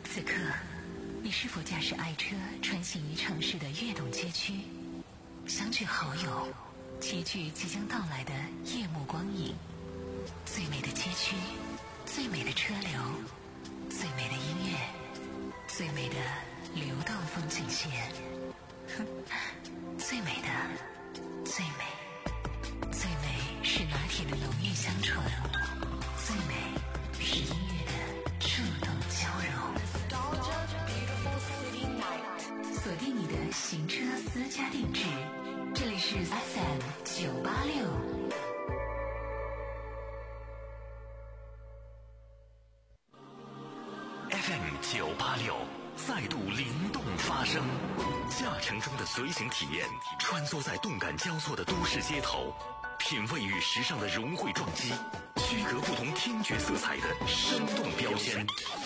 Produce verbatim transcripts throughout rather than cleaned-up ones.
此刻，你是否驾驶爱车穿行于城市的跃动街区，相聚好友，齐聚即将到来的夜幕光影？最美的街区，最美的车流，最美的音乐，最美的流动风景线。最美的，最美，最美是拿铁的浓郁香醇，最美是音乐的触动交融。锁定你的行车私家定制，这里是 F M 九八六。 F M 九八六再度灵动发声，驾乘中的随行体验，穿梭在动感交错的都市街头，品味与时尚的融汇撞击，区隔不同听觉色彩的生动标签。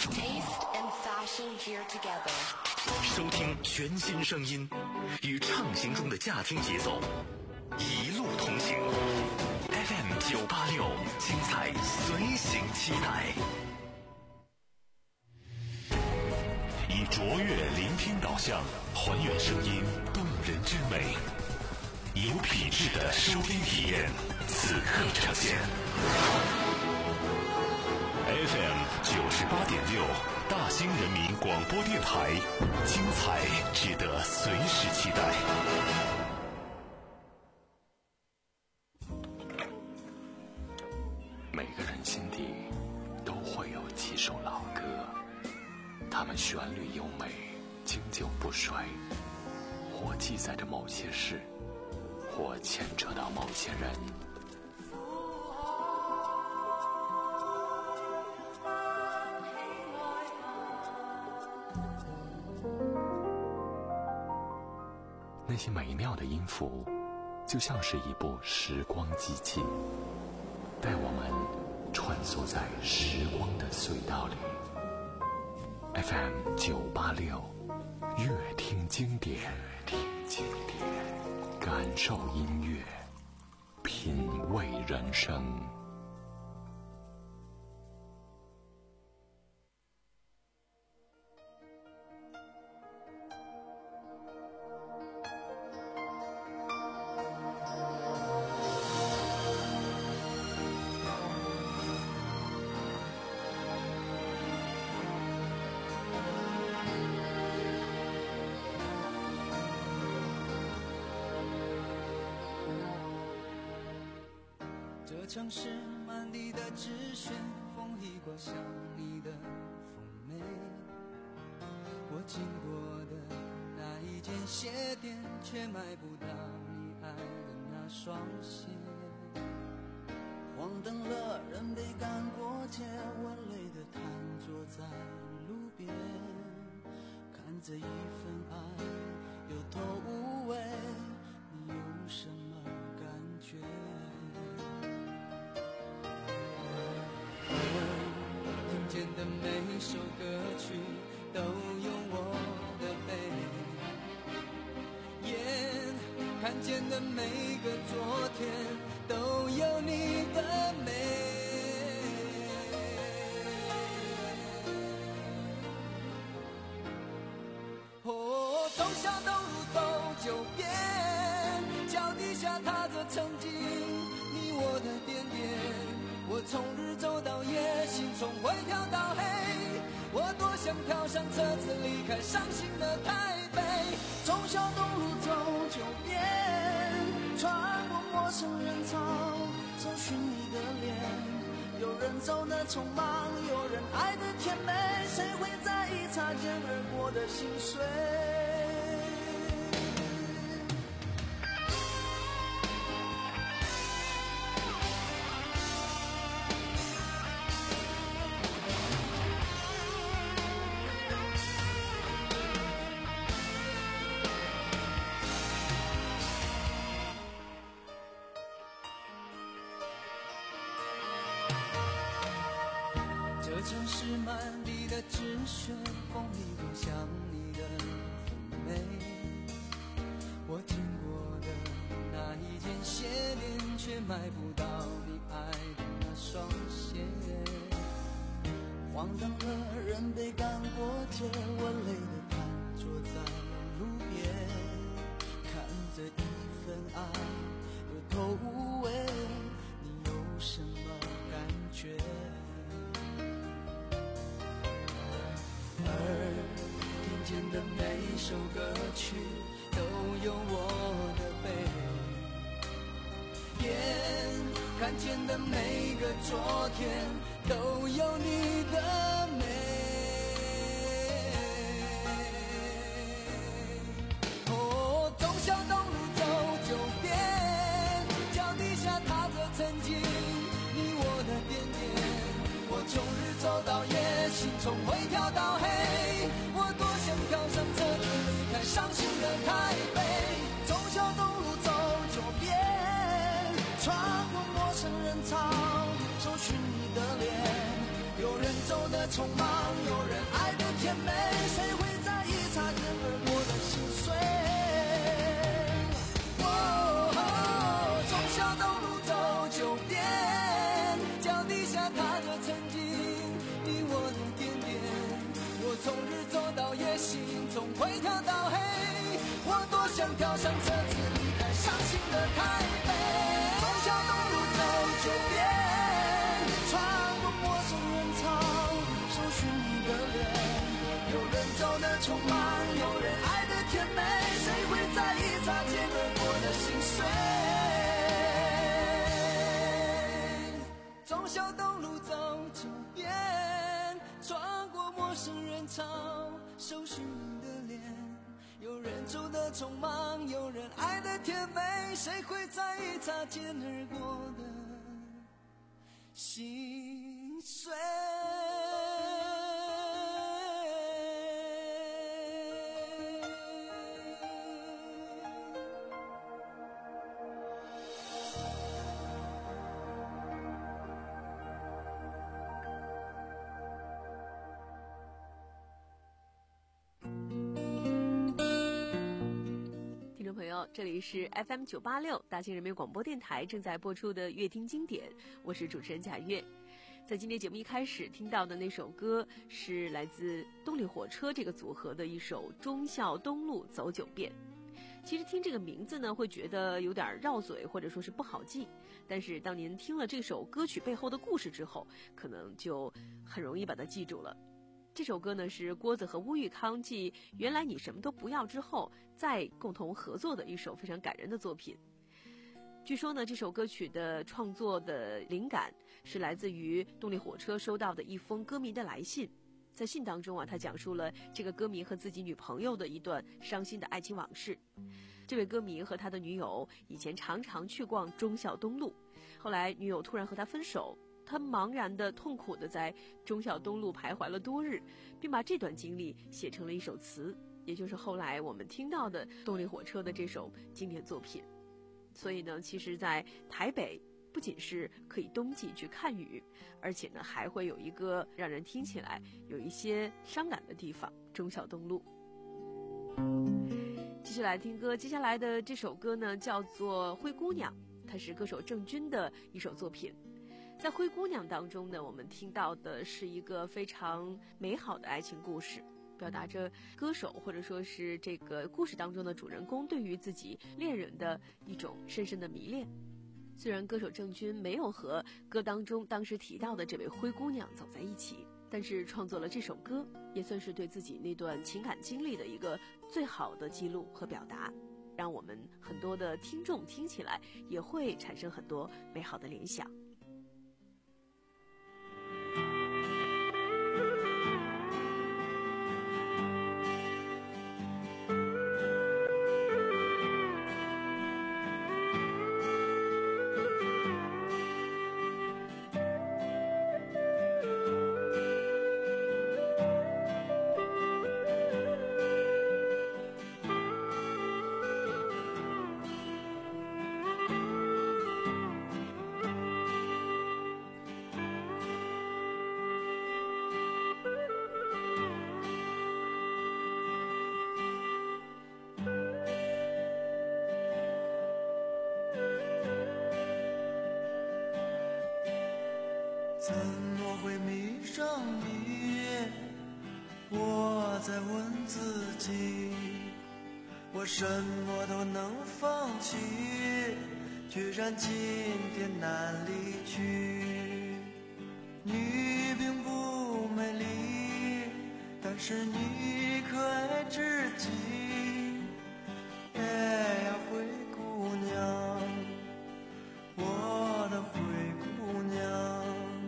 收听全新声音，与畅行中的驾听节奏，一路同行。F M 九八六，精彩随行期待。以卓越聆听导向，还原声音动人之美，有品质的收听体验，此刻呈现。F M 九十八点六，大兴人民广播电台，精彩值得随时期待。每个人心底都会有几首老歌，它们旋律优美，经久不衰，或记载着某些事，或牵扯到某些人。那些美妙的音符，就像是一部时光机器，带我们穿梭在时光的隧道里。F M 九八六，乐听经典，乐听经典，感受音乐，品味人生。 这城市满地的纸屑，风一刮像你的妩媚。我经过的那一间鞋店，却买不到你爱的那双鞋。黄灯了，人被赶过街，我累得瘫坐在路边，看这一份爱有头无尾，你有什么感觉？听见的每首歌曲都有我的背，眼看见的每个昨天都有你的美。哦，从小东路走九遍，脚底下踏着曾经你我的点点。我从日走到夜，心从灰跳到黑，我多想跳上车子离开伤心的台北。从小东路走九遍，穿过陌生人潮，找寻你的脸。有人走得匆忙，有人爱得甜美，谁会在意擦肩而过的心碎？城市满地的纸屑，风一刮像你的妩媚。我经过的那一间鞋店，却买不到你爱的那双鞋。 慌张了，人被赶过街，我累得瘫坐在路边，看着一份爱有头无尾，你有什么感觉？耳听见的每首歌曲都有我的背，眼看见的每个昨天都有你的美。哦，忠孝东路走九遍，脚底下踏着曾经你我的点点。我从日走到夜，心从灰跳到黑，我多想跳上车子离开伤心的台北。忠孝东路走九遍，穿过陌生人潮，搜寻你的脸。有人走得匆忙，有人爱得甜美，谁会在意擦肩而过的心碎？哦，忠孝东路走九遍，脚底下踏着曾经你我的点点。我从日走到夜，心从灰跳到黑，我多想跳上车子离开伤心的台北。忠孝东路走九遍，穿过陌生人潮，搜寻你的脸。有人走得匆忙，有人爱得甜美，谁会在意擦肩而过的心碎？忠孝东路走九遍，穿过陌生人潮，搜寻你的脸。有人走得匆忙，有人爱得甜美，谁会在意擦肩而过的心碎？ 听众朋友，这里是 F M 九八六大庆人民广播电台正在播出的乐听经典，我是主持人贾月。在今天节目一开始听到的那首歌是来自动力火车这个组合的一首《忠孝东路走九遍》。其实听这个名字呢，会觉得有点绕嘴，或者说是不好记。但是当您听了这首歌曲背后的故事之后，可能就很容易把它记住了。这首歌呢是郭子和乌玉康继《原来你什么都不要》之后再共同合作的一首非常感人的作品。据说呢，这首歌曲的创作的灵感是来自于动力火车收到的一封歌迷的来信。在信当中啊，他讲述了这个歌迷和自己女朋友的一段伤心的爱情往事。这位歌迷和他的女友以前常常去逛忠孝东路，后来女友突然和他分手，他茫然的痛苦的在忠孝东路徘徊了多日，并把这段经历写成了一首词，也就是后来我们听到的动力火车的这首经典作品。所以呢，其实在台北不仅是可以冬季去看雨，而且呢还会有一个让人听起来有一些伤感的地方——忠孝东路。继续来听歌，接下来的这首歌呢叫做《灰姑娘》，它是歌手郑钧的一首作品。在《灰姑娘》当中呢，我们听到的是一个非常美好的爱情故事，表达着歌手或者说是这个故事当中的主人公对于自己恋人的一种深深的迷恋。虽然歌手郑钧没有和歌当中当时提到的这位灰姑娘走在一起，但是创作了这首歌，也算是对自己那段情感经历的一个最好的记录和表达，让我们很多的听众听起来也会产生很多美好的联想。 怎么会迷上你？ 在问自己，我什么都能放弃，居然今天难离去。你并不美丽，但是你可爱至极。哎呀，灰姑娘，我的灰姑娘。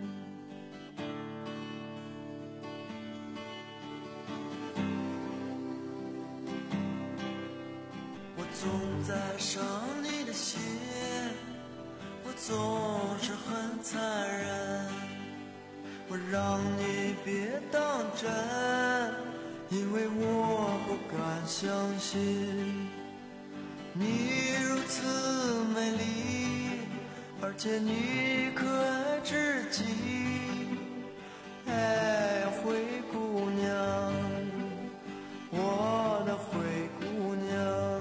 我总在伤你的心，我总是很残忍，我让你别当真，因为我不敢相信你如此美丽，而且你可爱至极。哎呀，灰姑娘，我的灰姑娘。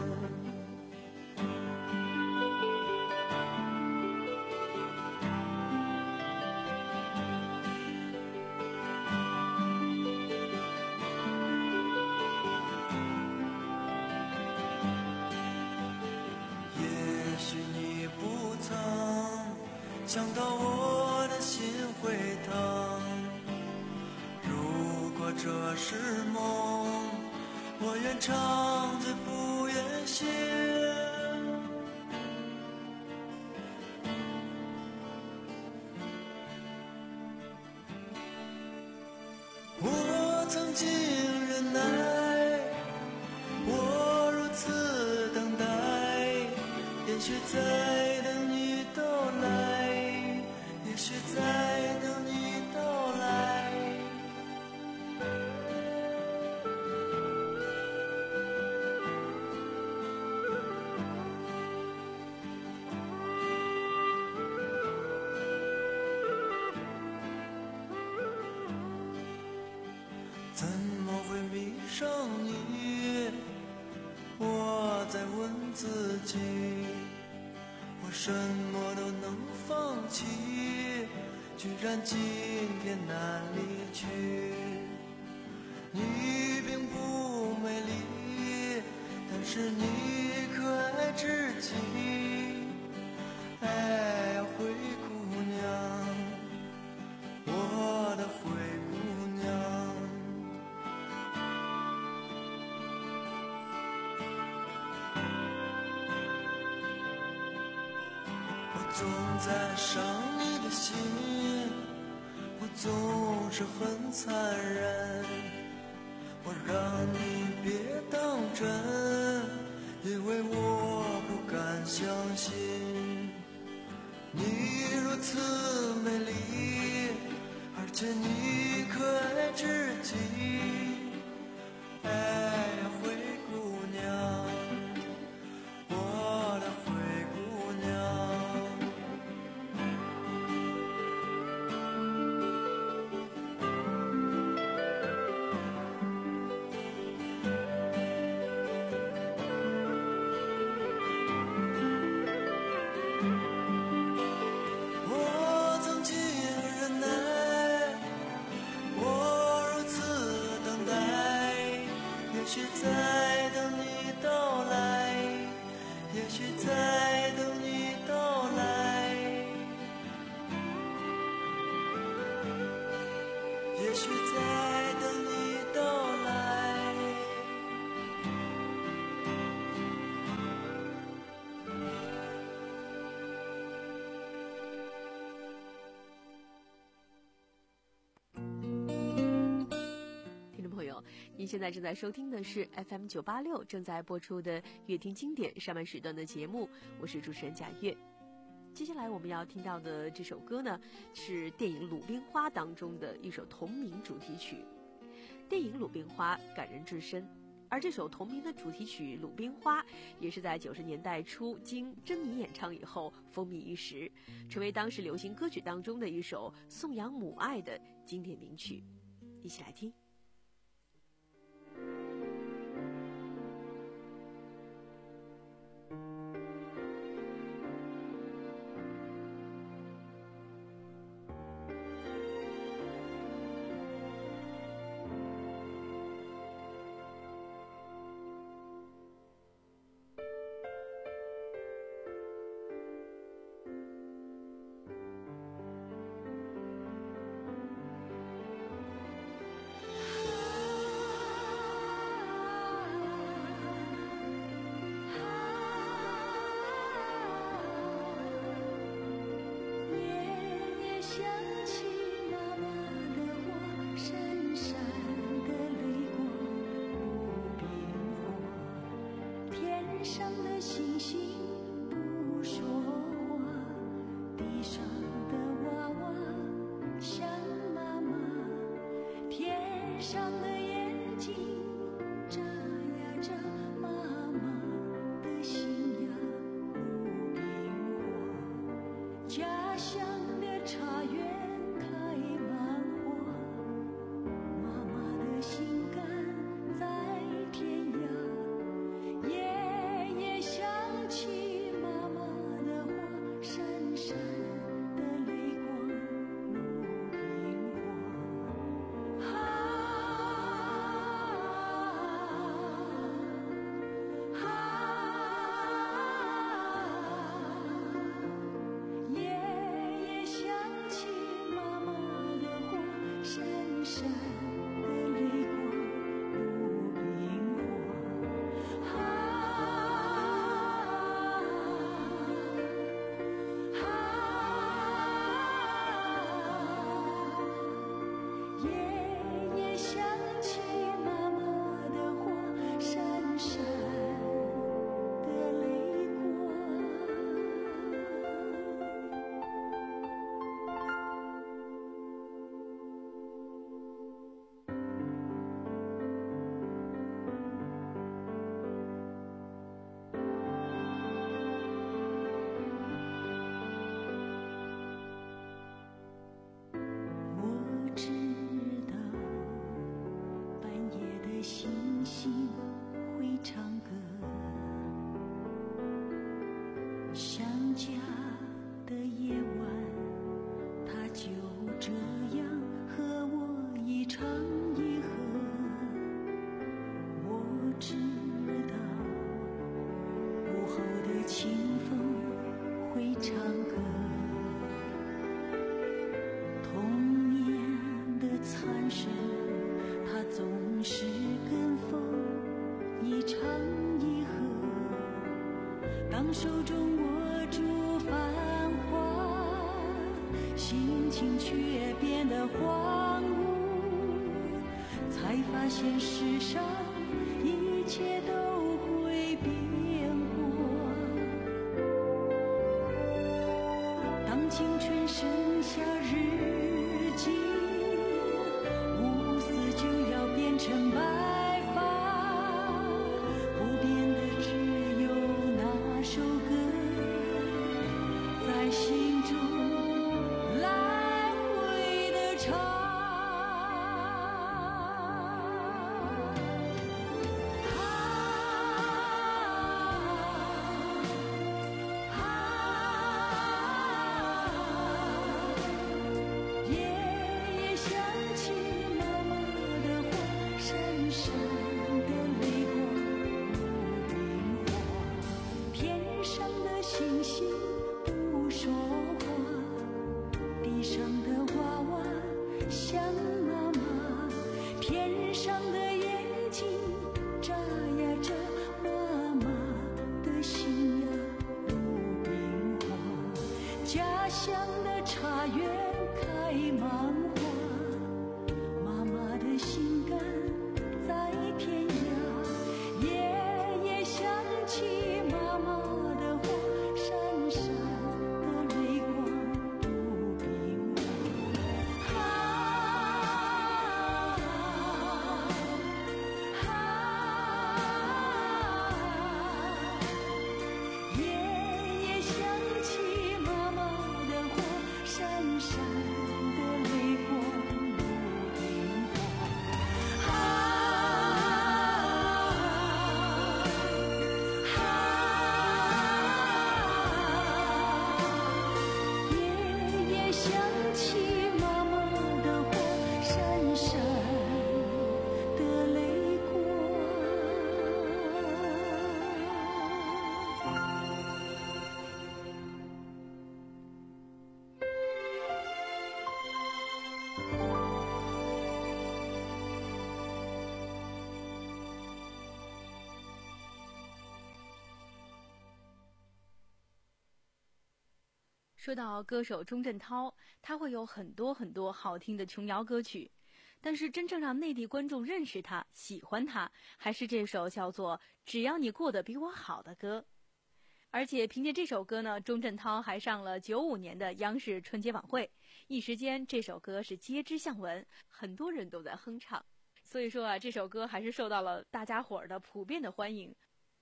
也许你不曾想到我的心会疼，如果这是梦，我愿长醉不愿醒。我曾经忍耐，我如此等待，也许在等你到来，也许在等你到来。怎么会迷上你？我在问自己，我什么都能放弃，居然今天难离去。你并不美丽，但是你可爱至极。哎呀，灰姑娘，我的灰姑娘。我总在伤你的心，我总是很残忍，我让你别当真，因为我不敢相信你如此美丽，而且你可爱至极。哎呀，灰姑娘，我的灰姑娘。我曾经忍耐，我如此等待，也许在等你到来，也许在等你到来，也许在等你到来。 听众朋友，您现在正在收听的是 F M 九八六正在播出的乐听经典上半时段的节目，我是主持人贾月。接下来我们要听到的这首歌呢，是电影《鲁冰花》当中的一首同名主题曲。电影《鲁冰花》感人至深，而这首同名的主题曲《鲁冰花》也是在九十年代初经珍妮演唱以后风靡一时，成为当时流行歌曲当中的一首颂扬母爱的经典名曲。一起来听。 上的眼睛眨呀眨，妈妈的心呀如冰火，家乡的茶园开满花，妈妈的心肝在天涯，夜夜想起妈妈的话，闪闪的泪光如冰花。夜夜想起妈妈的话，闪闪的泪光如冰花。夜夜想起妈妈的话，闪闪的泪光。我知道半夜的星星会唱歌，想家的夜晚，它就这样和我一唱一和。我知道午后的清风会唱歌，童年的残声，它总是跟风一唱一和。当手中握住繁华，心情却变得荒芜，才发现世上一切都会变过。当青春剩下日记，乌丝就要变成白发，不变的只有那首歌，在心中来回的唱。夜夜想起妈妈的话，闪闪的泪光如冰花。天上的星星不说话，地上的娃娃想妈妈，天上的眼睛眨呀眨，妈妈的心呀如冰花。家乡的茶园开满花，妈妈的心肝在天涯，夜夜想起妈妈的话，闪闪的泪光如冰花。夜夜想起妈妈的话，闪闪的泪光如冰花。夜夜想起妈妈的话，闪闪的泪光。 说到歌手钟镇涛，他会有很多很多好听的琼瑶歌曲，但是真正让内地观众认识他、喜欢他，还是这首叫做《只要你过得比我好》的歌。而且凭借这首歌呢，钟镇涛还上了九五年的央视春节晚会，一时间这首歌是街知巷闻，很多人都在哼唱。 所以说啊，这首歌还是受到了大家伙儿的普遍的欢迎。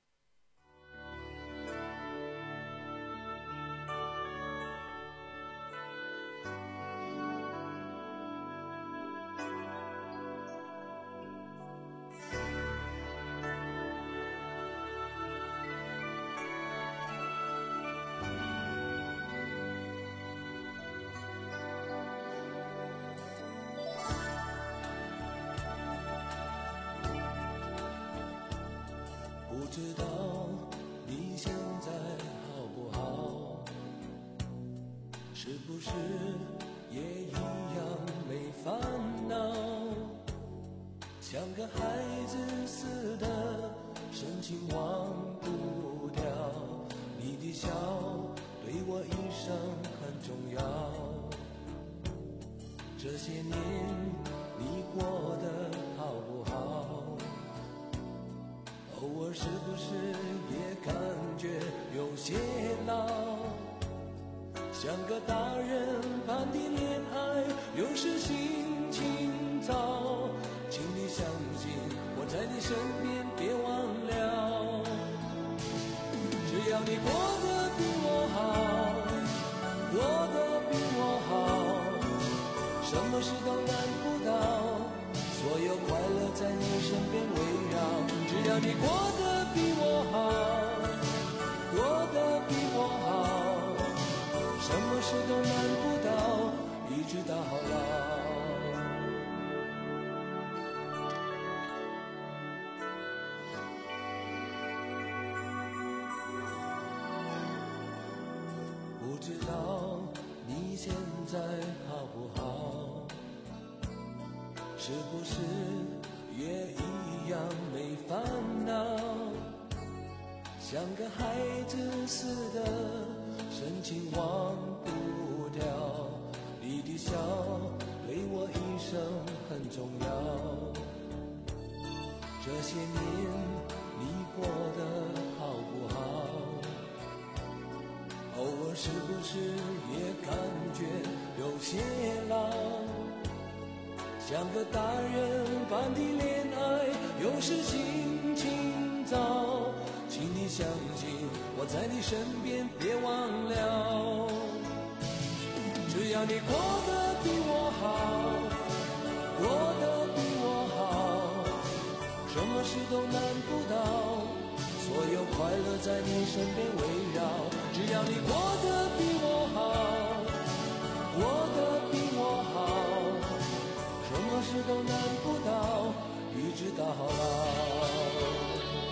不知道你现在好不好，是不是也一样没烦恼，像个孩子似的深情忘不掉，你的笑对我一生很重要，这些年你过得好不好，偶尔是不是也感觉有些老，像个大人般的恋爱有时心情糟，请你相信我在你身边，别忘了，只要你过得比我好，过得比我好，什么事都难不倒，所有快乐在你身边围绕，只要你过得比我好，过得比我好，什么事都难不倒，一直到老。不知道你现在好不好，是不是也一样没烦恼，像个孩子似的深情忘不掉，你的笑对我一生很重要，这些年你过得好不好，偶尔是不是也感觉有些老，像个大人般的恋爱有时心情糟，请你相信我在你身边，别忘了，只要你过得比我好，过得比我好，什么事都难不倒，所有快乐在你身边围绕，只要你过得比我好，过得比我好，什么事都难不倒，一直到老。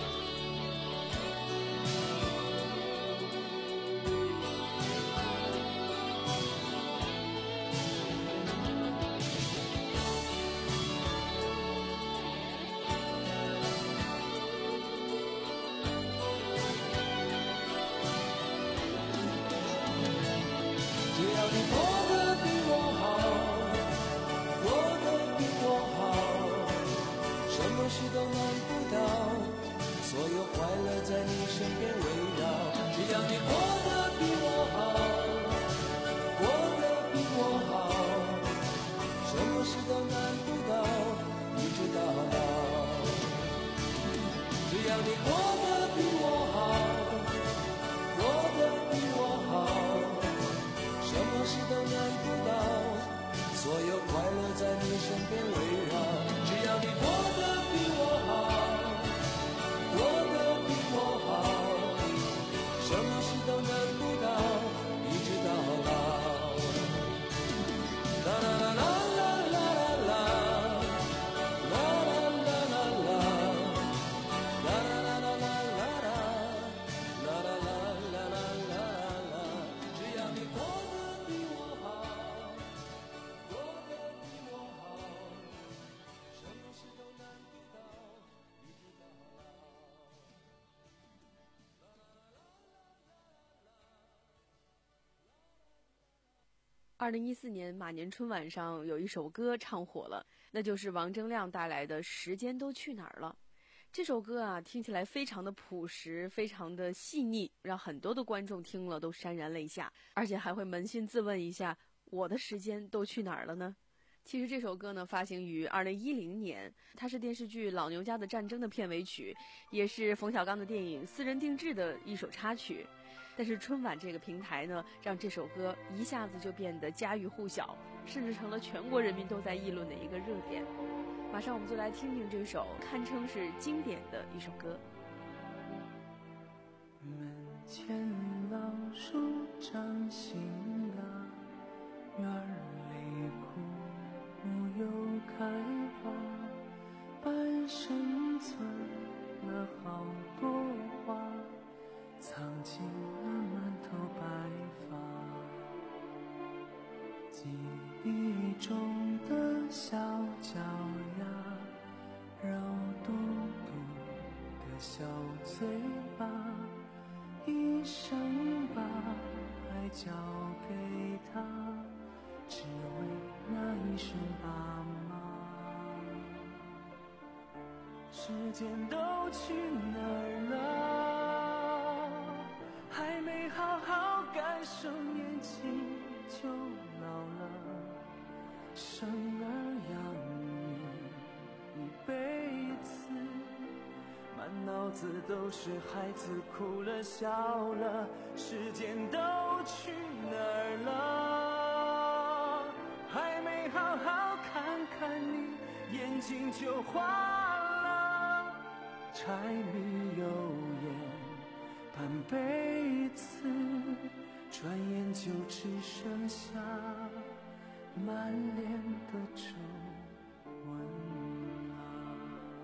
只要你过得比我好，过得比我好，什么事都难不倒，所有快乐在你身边围绕，只要你过得比我好，过得比我好，什么事都难不倒，一直到老，只要你过得比我好，过得比我好，什么事都难不倒，所有快乐在你身边围绕，只要你过得比我好，过得比我好，什么事都难不倒，一直到老。啦啦啦啦啦啦啦，啦啦啦啦啦，啦啦啦啦啦啦，啦啦啦啦啦啦啦，只要你过得比我好，过得比我好，什么事都难不倒，一直到老。 二零一四年马年春晚上有一首歌唱火了，那就是王铮亮带来的《时间都去哪儿了》。这首歌啊，听起来非常的朴实，非常的细腻，让很多的观众听了都潸然泪下，而且还会扪心自问一下，我的时间都去哪儿了呢？ 其实这首歌呢，发行于二零一零年，它是电视剧《老牛家的战争》的片尾曲，也是冯小刚的电影《私人定制》的一首插曲。但是春晚这个平台呢，让这首歌一下子就变得家喻户晓，甚至成了全国人民都在议论的一个热点。马上我们就来听听这首堪称是经典的一首歌。 门前老树长新芽，院儿里枯木又开花，半生存了好多话，藏进了满头白发。记忆中的小脚丫，肉嘟嘟的小嘴巴，一生把爱交给他，只为那一声爸妈。时间都去哪儿了？还没好好感受年轻就老了，生儿养女一辈子，满脑子都是孩子哭了笑了，时间都去哪儿了？还没好好看看你，眼睛就花了，柴米油盐半辈子，转眼就只剩下满脸的皱纹了。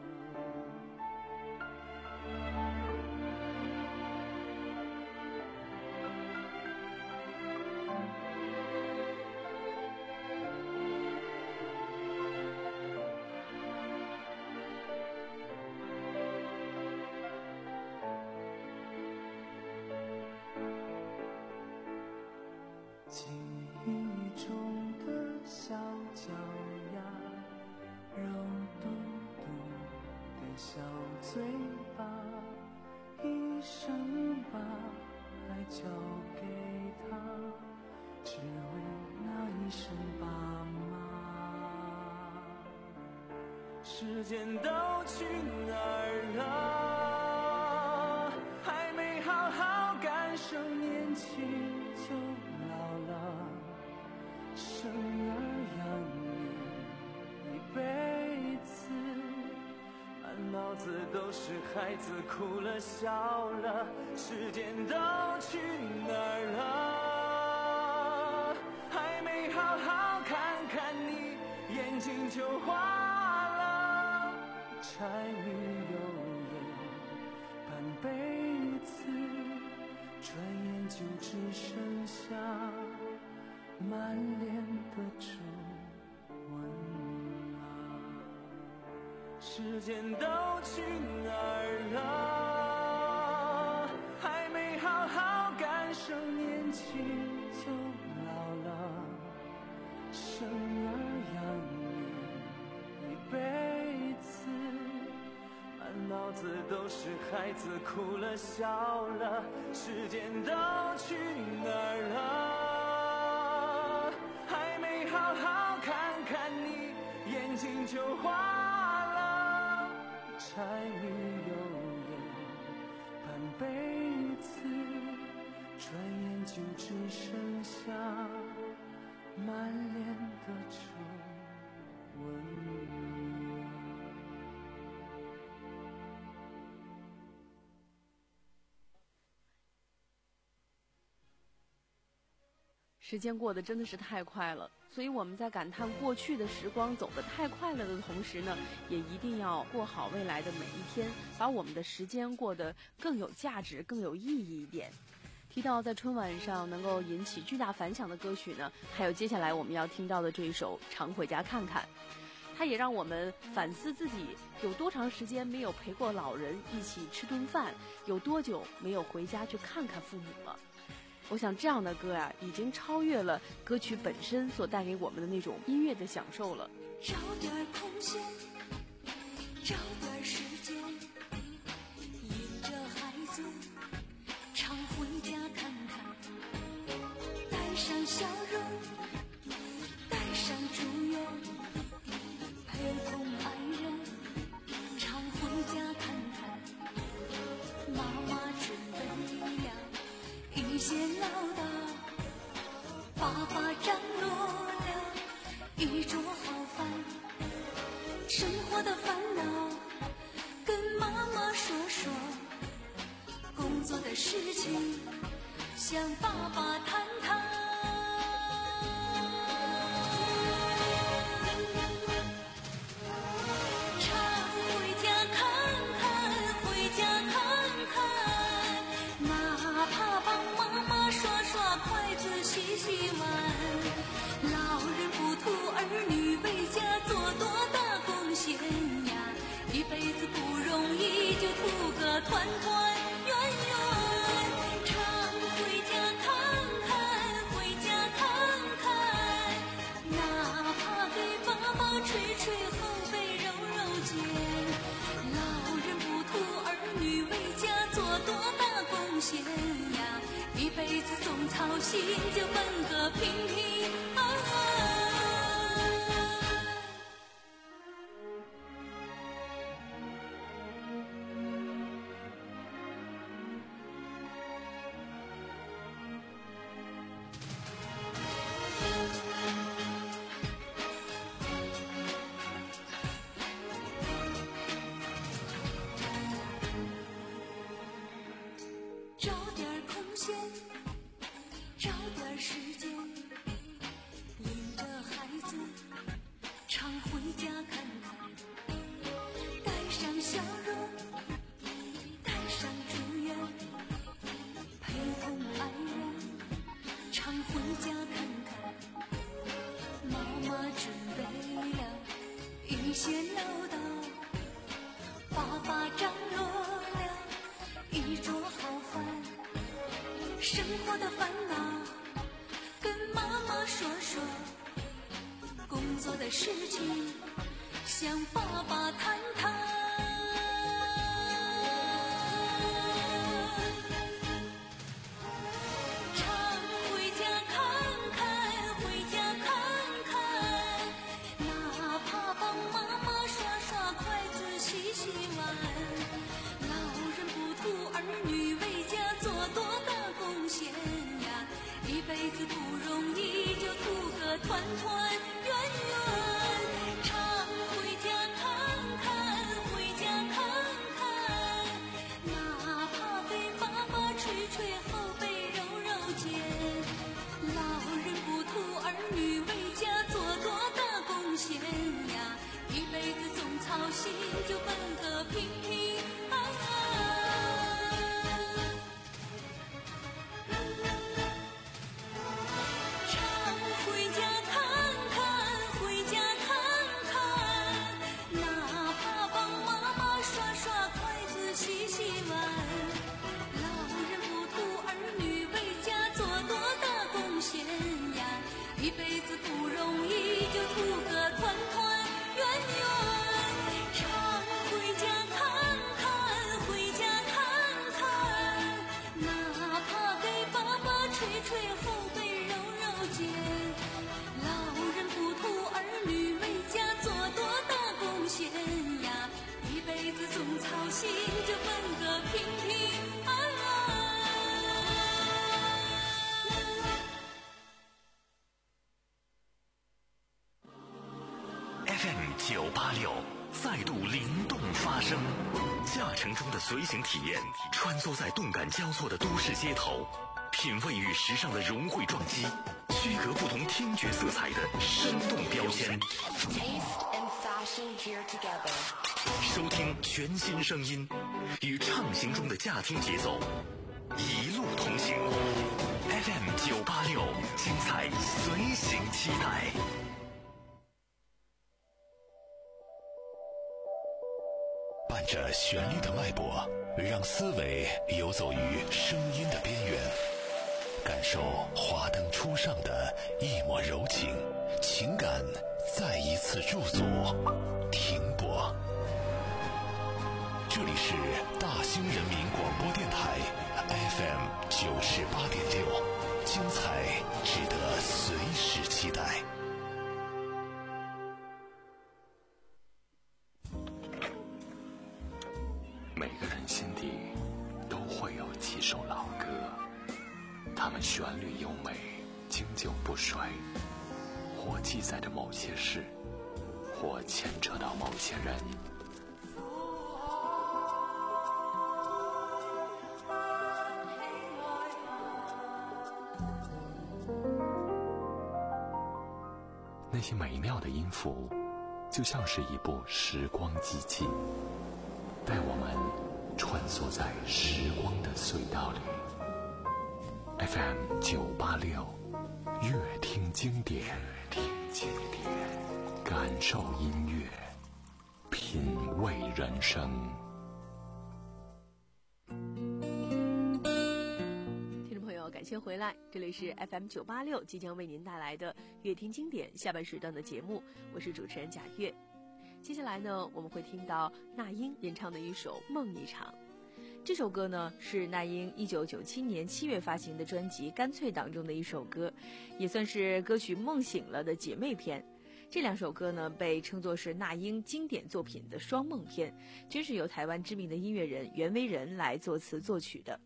记忆中的小脚丫，肉嘟嘟的小嘴巴，一生把爱交给他，只为那一声爸妈。时间都去哪儿了？还没好好感受年轻就老了，生儿养女一辈子，满脑子都是孩子哭了笑了，时间都去哪儿了？还没好好看看你，眼睛就花了，柴米油盐半辈子，转眼就只剩下满脸的皱纹了。时间都去哪儿了？还没好好感受年轻就老了，生儿养女一辈子，满脑子都是孩子哭了笑了，时间都去哪儿了？还没好好看看你，眼睛就花了，柴米油盐半辈子，转眼就只剩下满脸的皱纹。 时间过得真的是太快了，所以我们在感叹过去的时光走得太快了的同时呢，也一定要过好未来的每一天，把我们的时间过得更有价值、更有意义一点。提到在春晚上能够引起巨大反响的歌曲呢，还有接下来我们要听到的这一首《常回家看看》，它也让我们反思自己有多长时间没有陪过老人一起吃顿饭，有多久没有回家去看看父母了。我想这样的歌啊，已经超越了歌曲本身所带给我们的那种音乐的享受了。 找点空闲，找点时间，引着孩子常回家看看，带上笑容，带上祝愿， 活的烦恼跟妈妈说说，工作的事情向爸爸谈谈。常回家看看，回家看看，哪怕帮妈妈刷刷筷子洗洗碗，老人不图儿女为家做多大贡献呀，一辈子不容易，就图个团团圆圆。常回家看看，回家看看，哪怕给爸爸捶捶后背揉揉肩，老人不图儿女为家做多大贡献呀，一辈子总操心，就奔个平平安安。找点空闲，找点时间，领着孩子常回家看看，带上笑容，带上祝愿，陪同爱人常回家看看。妈妈准备了一些唠叨，爸爸张罗了一桌好饭，生活的烦恼跟妈妈说说，工作的事情向爸爸谈谈。常回家看看，回家看看，哪怕帮妈妈刷刷筷子洗洗碗，老人不图儿女为家做多大贡献呀，一辈子不容易，就图个团团圆圆。常回家看看，回家看看，哪怕给爸爸捶捶后背揉揉肩，老人不图儿女为家做多大贡献呀，一辈子总操心，就奔个平平安安。常回家看看，回家看看，哪怕帮妈妈刷刷筷子洗洗碗，老人不图儿女为家做多大贡献呀，一辈子不容易，就图个团团圆圆。常回家看看，回家看看，哪怕给爸爸捶捶后背揉揉肩，老人不图儿女为家做多大贡献呀，一辈子总操心，就奔个平平安安。 F M 九八六再度灵动发声，驾乘中的随行体验，穿梭在动感交错的都市街头，品味与时尚的融汇撞击，区隔不同听觉色彩的生动标签。收听全新声音，与畅行中的驾听节奏，一路同行。F M 九八六，精彩随行期待。伴着旋律的脉搏，让思维游走于声音的边缘，感受华灯初上的一抹柔情，情感再一次驻足停泊。这里是大兴人民广播电台 F M 九十八点六，精彩值得随时期待。每个人心底都会有几首老歌，它们旋律优美，经久不衰，或记载着某些事， 或牵扯到某些人。那些美妙的音符，就像是一部时光机器，带我们穿梭在时光的隧道里。F M 九八六，乐听经典，听经典，感受音乐，品味人生。 感谢回来，这里是 F M 九八六即将为您带来的乐听经典下半时段的节目，我是主持人贾月。接下来呢，我们会听到那英演唱的一首《梦一场》。这首歌呢是那英一九九七年七月发行的专辑《干脆》当中的一首歌，也算是歌曲《梦醒了》的姐妹篇。这两首歌呢被称作是那英经典作品的双梦篇，均是由台湾知名的音乐人袁惟仁来作词作曲的。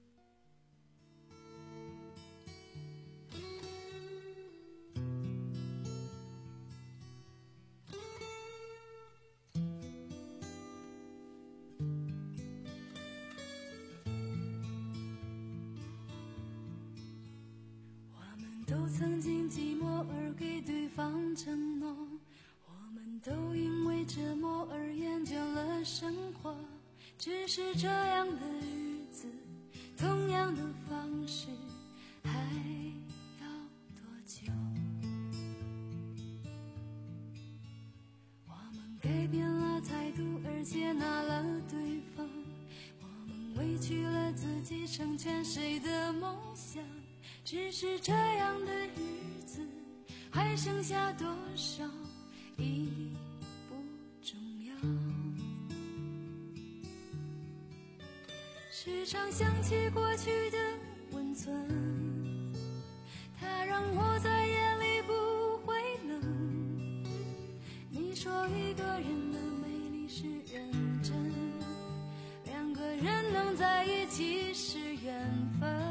都曾经寂寞而给对方承诺，我们都因为折磨而厌倦了生活。只是这样的日子，同样的方式，还要多久？我们改变了态度而接纳了对方，我们委屈了自己成全谁的梦想。只是这样的日子，还剩下多少已不重要。时常想起过去的温存，它让我在夜里不会冷。你说一个人的美丽是认真，两个人能在一起是缘分。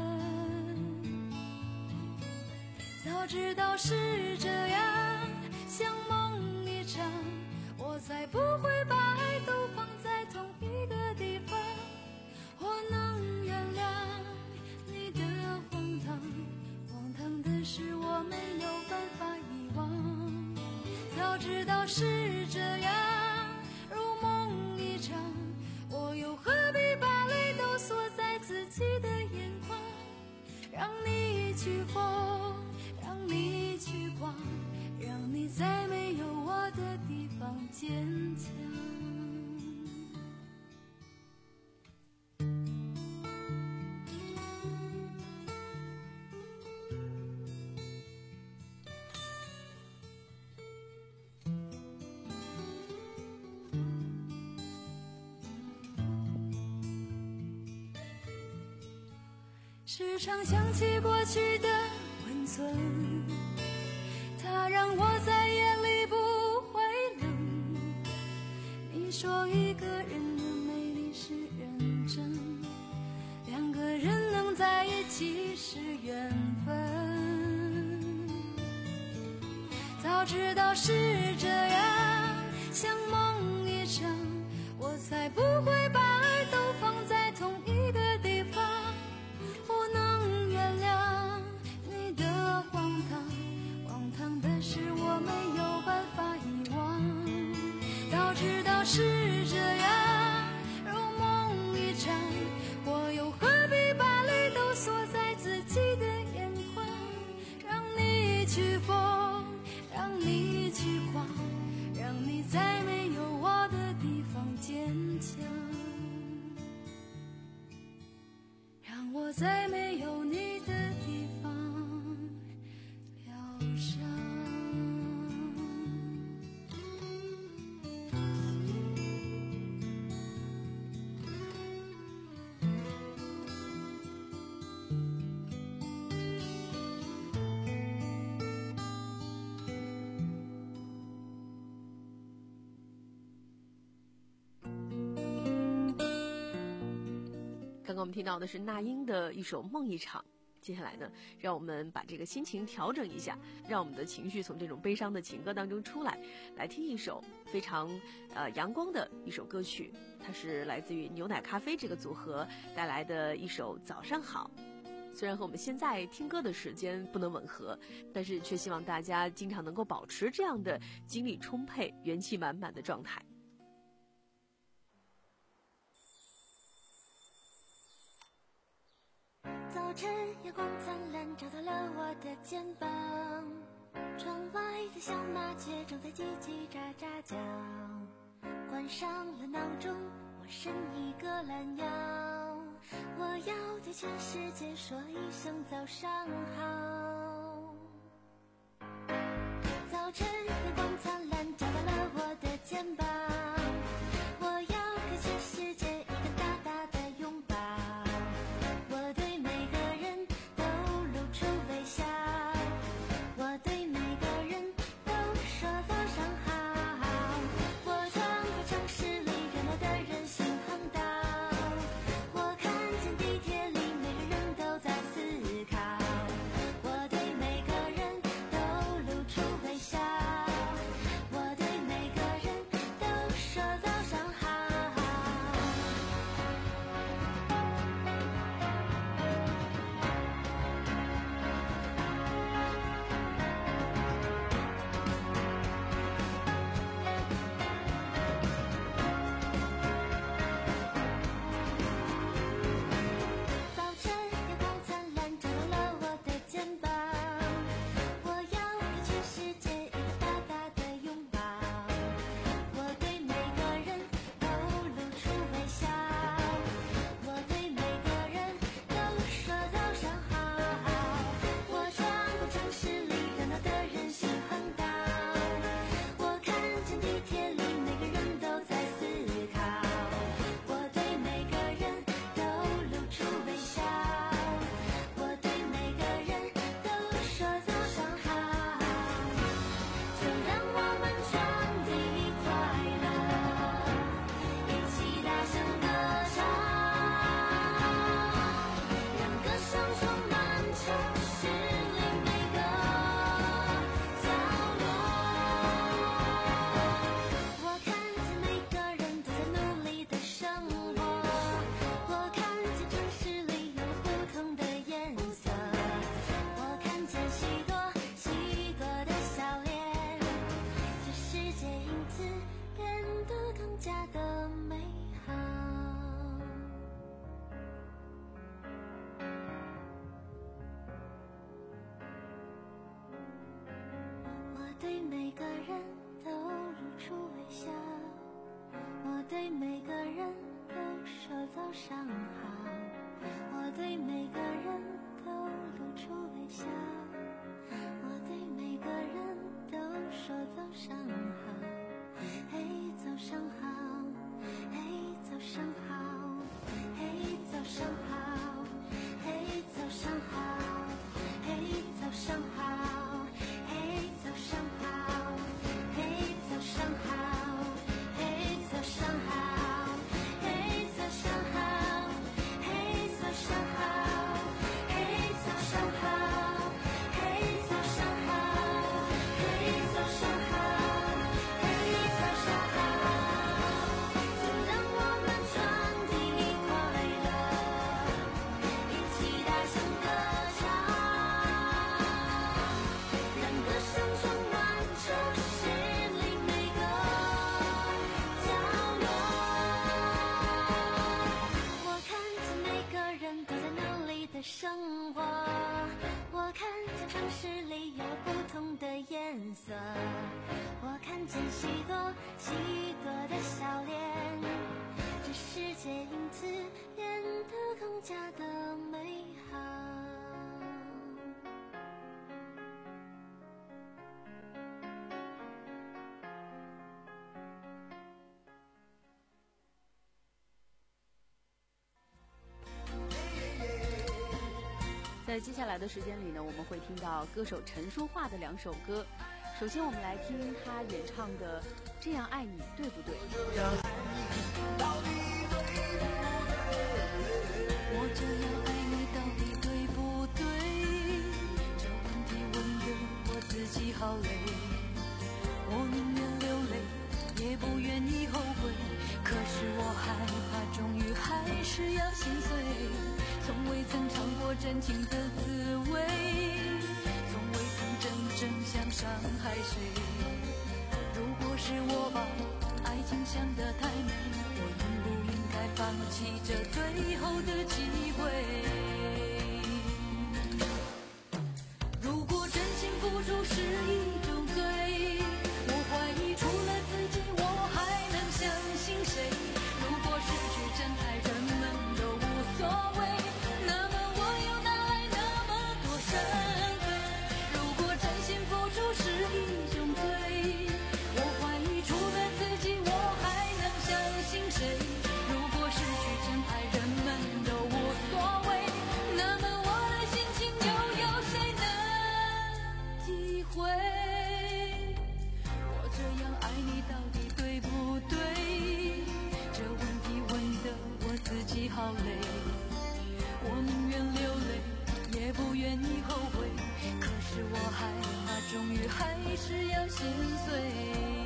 早知道是这样，像梦一场，我才不会把爱都放在同一个地方。我能原谅你的荒唐，荒唐的是我没有办法遗忘。早知道是这样，如梦一场，我又何必把泪都锁在自己的眼眶，让你去疯，让你去逛，让你在没有我的地方坚强。时常想起过去的温存，它让我在夜里不会冷。你说一个人的美丽是认真，两个人能在一起是缘分。早知道是这样，像梦一场，我才不会把爱都放在同一个地方。我能原谅你的荒唐，荒唐的是我没有办法遗忘。早知道是这样，如梦一场，我又何必把泪都锁在自己的眼眶，让你去疯，让你去狂，让你在没有我的地方坚强，让我在没有你的地方疗伤。 刚刚我们听到的是那英的一首《梦一场》。 接下来呢，让我们把这个心情调整一下，让我们的情绪从这种悲伤的情歌当中出来，来听一首非常呃阳光的一首歌曲，它是来自于牛奶咖啡这个组合带来的一首早上好。虽然和我们现在听歌的时间不能吻合，但是却希望大家经常能够保持这样的精力充沛、元气满满的状态。 早晨阳光灿烂，照到了我的肩膀，窗外的小麻雀正在叽叽喳喳叫，关上了闹钟，我伸一个懒腰，我要对全世界说一声早上好。早晨阳光灿烂，照到了我的肩膀，我要给全世界一个大大的拥抱，我对每个人都露出微笑，我对每个人都说早上好。我穿过城市里热闹的人行横道，我看见地铁里每个人都在思考，我对每个人都露出微笑，我对每个人都说早上好。早晨阳光灿烂，照到了我的肩膀，我要给全世界一个大大的拥抱，我对每个人都露出微笑，我对每个人都说早上好。我穿过城市里热闹的人行横道，我看见地铁里每个人都在思考，我对每个人都露出微笑，我对每个人都说早上好。就让我们传递快乐，一起大声歌唱，让歌声充满城市里每个角落。我看见每个人都在努力的生活，我看见城市里有不同的颜色，我看见许多许多的笑脸，这世界因此变得更加的美好。我对每个人都露出微笑，我对每个人都说早上好，我对每个人都露出微笑，我对每个人都说早上好。嘿，早上好，嘿，早上好，嘿，早上好，嘿，早上好，嘿，早上好，嘿，早上好，嘿，早上好，嘿，早上好，嘿，早上好，嘿，早上好，嘿，早上好，嘿，早上好，嘿，早上好，嘿，早上好。就让我们传递快乐，一起大声歌唱，让歌声充满城市里每个角落。我看见每个人都在努力的生活，我看见城市里有不同的颜色，我看见许多许多的笑脸，这世界因此变得更加的美好。 在接下来的时间里呢，我们会听到歌手陈淑桦的两首歌。首先我们来听她演唱的《这样爱你对不对》。 我这样爱你到底对不对？ 过真情的滋味，从未曾真正想伤害谁。如果是我把爱情想得太美，我应不应该放弃这最后的机会？如果真心付出是一种罪，我怀疑除了自己我还能相信谁？如果失去真爱人们都无所谓，那么我又哪来那么多伤悲？如果真心付出是一种罪，我怀疑除了自己我还能相信谁？如果失去真爱人们都无所谓，那么我的心情又有谁能体会？我这样爱你到底对不对？这问题问得我自己好累，我宁愿流泪也不愿意后悔，可是我害怕终于还是要心碎。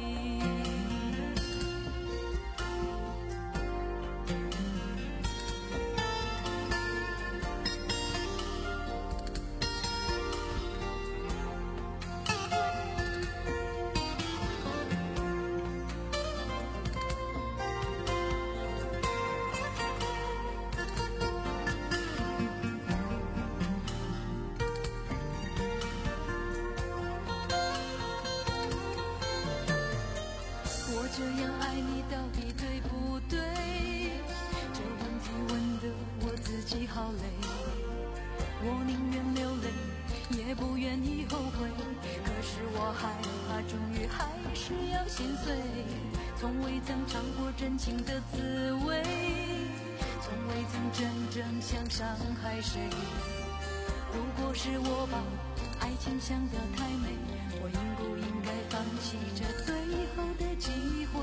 我这样爱你到底对不对？这问题问得我自己好累，我宁愿流泪也不愿意后悔，可是我害怕终于还是要心碎。从未曾尝过真情的滋味，从未曾真正想伤害谁。如果是我把爱情想得太美，我应不应该放弃这最后的机会？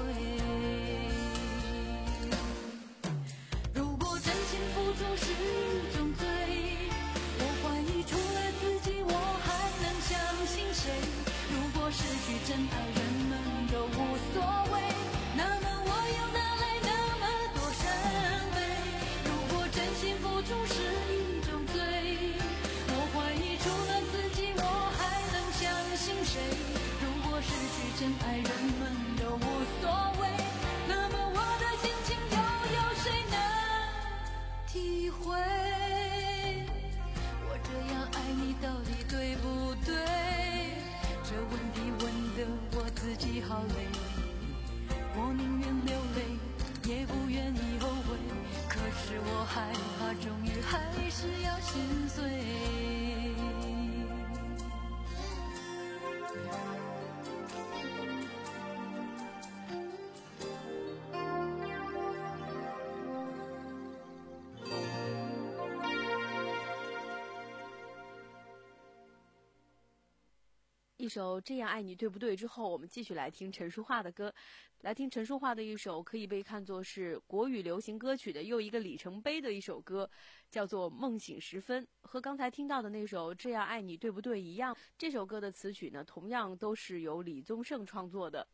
如果真心付出是一种罪，我怀疑除了自己我还能相信谁？如果失去真爱人们都无所谓，那么我又哪来那么多伤悲？如果真心付出是一种罪，我怀疑除了自己我还能相信谁？如果失去真爱人们都无所谓，那么我的心情又有谁能体会？我这样爱你到底对不对？这问题问得我自己好累，我宁愿流泪也不愿意后悔，可是我害怕终于还是要心碎。 一首《这样爱你对不对》之后，我们继续来听陈淑桦的歌，来听陈淑桦的一首可以被看作是国语流行歌曲的又一个里程碑的一首歌，叫做《梦醒时分》。和刚才听到的那首《这样爱你对不对》一样，这首歌的词曲呢，同样都是由李宗盛创作的。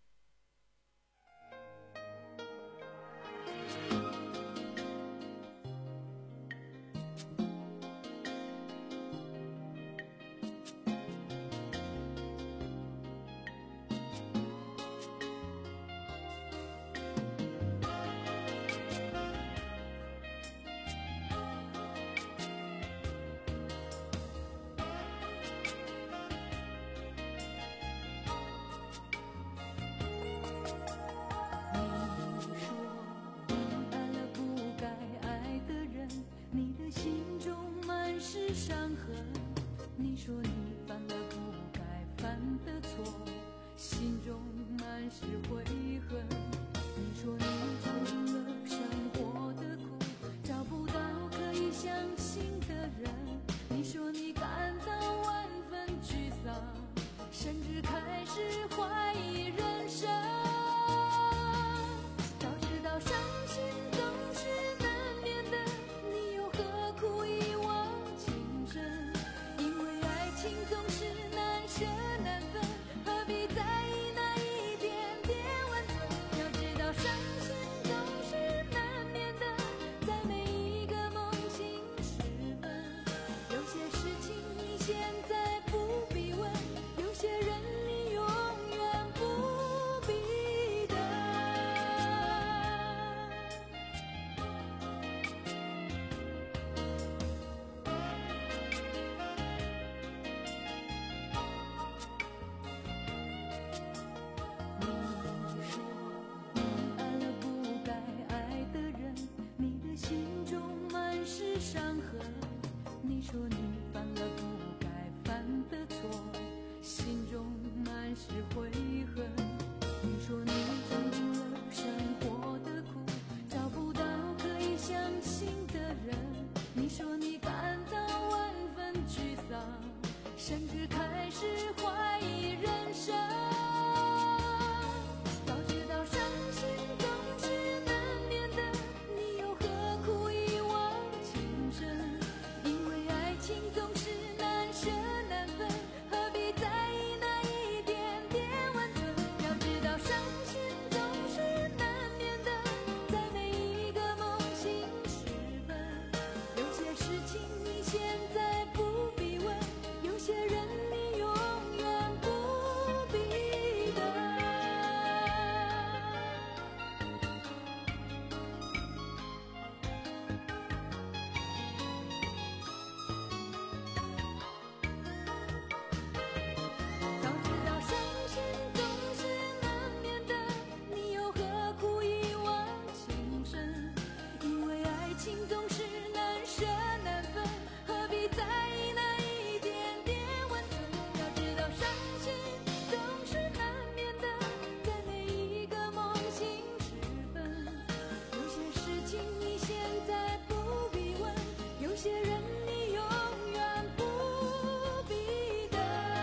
的伤痕。你说你犯了不该犯的错，心中满是悔恨。你说你尝尽了生活的苦，找不到可以相信的人。你说你感到万分沮丧，甚至开始怀疑人生。早知道伤心总是难免的，你又何苦一往情深？因为爱情总是难舍难分，何必在意那一点点温存？要知道伤心总是难免的，在每一个梦醒时分。有些事情你现在不必问，有些人你永远不必等。早知道伤心总是难免的，你又何苦一往情深？因为爱情总是难舍难分，何必在意那一点点温存？要知道伤心总是难免的，在每一个梦醒时分。有些事情你现在不必问，有些人你永远不必等。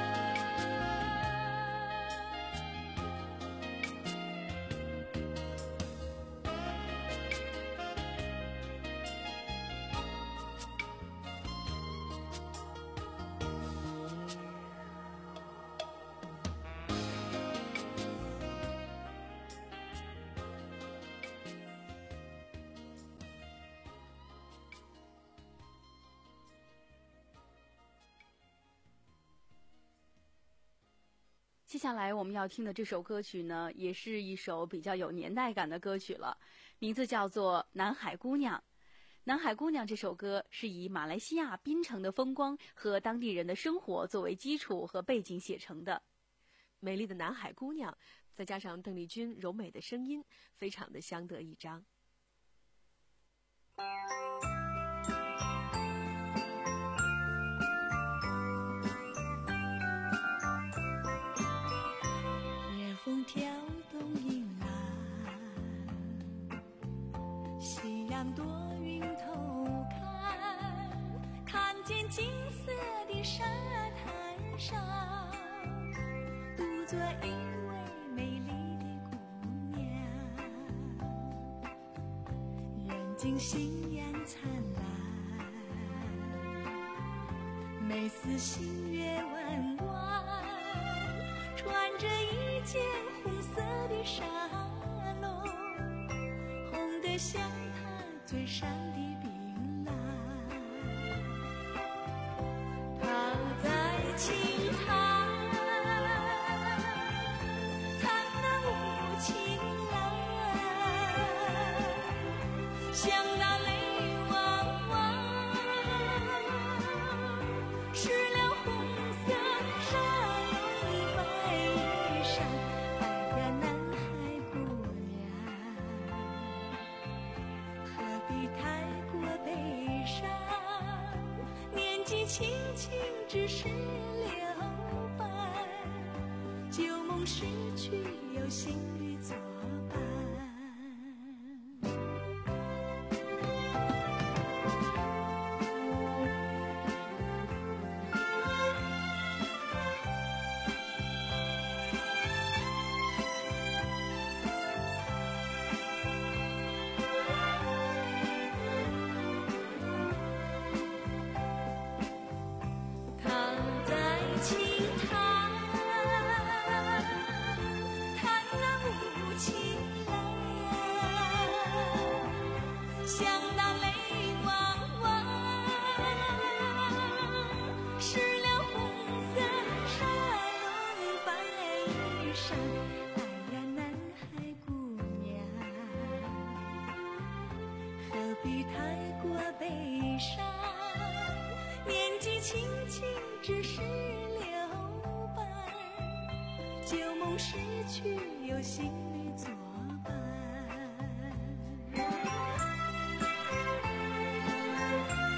接下来我们要听的这首歌曲呢，也是一首比较有年代感的歌曲了，名字叫做《南海姑娘》。《南海姑娘》这首歌是以马来西亚槟城的风光和当地人的生活作为基础和背景写成的。美丽的南海姑娘，再加上邓丽君柔美的声音，非常的相得益彰。 夜风挑动银兰，夕阳躲云头看，看见金色的沙滩上，独坐一位美丽的姑娘，眼睛星眼灿烂，眉似新月弯弯，穿着一件红色的纱笼，红得像她嘴上的槟榔。躺在青滩，看那雾青蓝，像那泪汪汪，湿了红色纱笼白衣裳。哎呀，南海姑娘，何必太过悲伤？年纪轻轻只是留白，旧梦逝去有新侣作伴。躺在青滩，看那雾青蓝，像那泪汪汪，湿了红色纱笼白衣裳。哎呀，南海姑娘，何必太过悲伤？年纪轻轻只是留白，旧梦逝去有新侣作伴。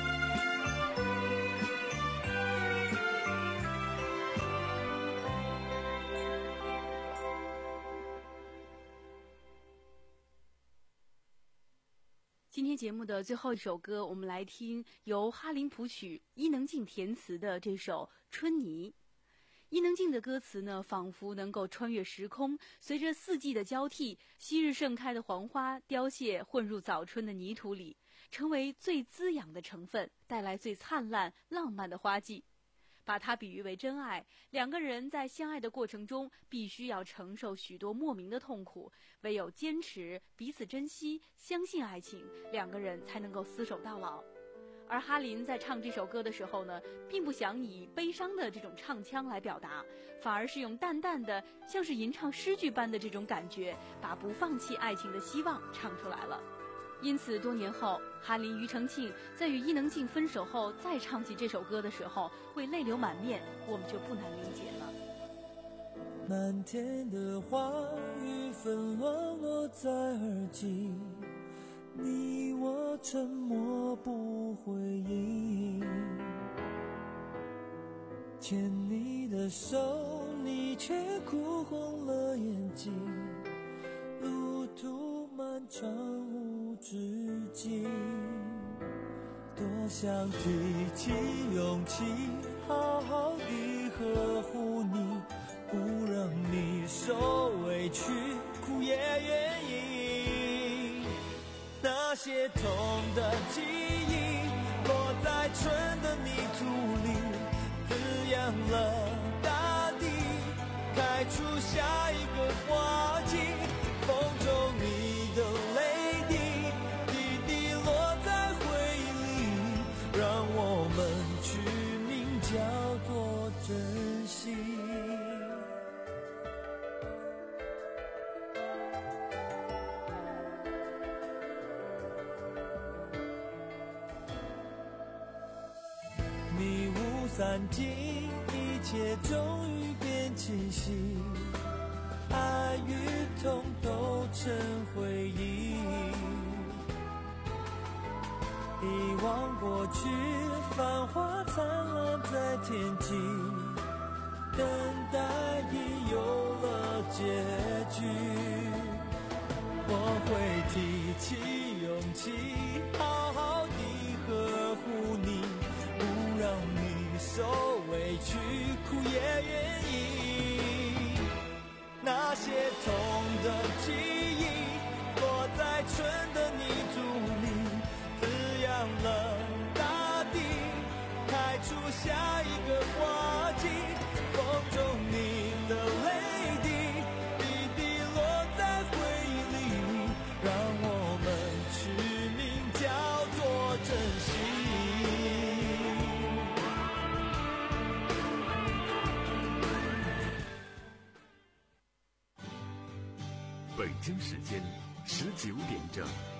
今天节目的最后一首歌，我们来听由哈林谱曲、伊能静填词的这首《春泥》。伊能静的歌词呢，仿佛能够穿越时空，随着四季的交替，昔日盛开的黄花凋谢，混入早春的泥土里，成为最滋养的成分，带来最灿烂浪漫的花季。把它比喻为真爱，两个人在相爱的过程中必须要承受许多莫名的痛苦，唯有坚持彼此珍惜，相信爱情，两个人才能够厮守到老。而哈林在唱这首歌的时候呢，并不想以悲伤的这种唱腔来表达，反而是用淡淡的像是吟唱诗句般的这种感觉，把不放弃爱情的希望唱出来了。因此多年后，哈林、庾澄庆在与伊能静分手后再唱起这首歌的时候，会泪流满面，我们就不难理解了。 漫天的花雨纷乱落在耳际，你我沉默不回应，牵你的手，你却哭红了眼睛，路途漫长无止境，多想提起勇气，好好地呵护你，不让你受委屈，哭也愿意。那些痛的记忆，落在春的泥土里，滋养了大地，开出下一个花季。风中你的泪滴，滴滴落在回忆里，让我们取名叫做珍惜。迷雾散尽，一切终于变清晰，爱与痛都成回忆，遗忘过去，繁华灿烂在天际，等待已有了结局。我会提起勇气，好好地呵护你，不让你受委屈，哭也愿意。那些痛的记忆，落在春的泥土里，滋养了大地，开出下一个花季。风中你的泪滴，滴滴落在回忆里，让我们取名叫做珍惜。 北京时间十九点整。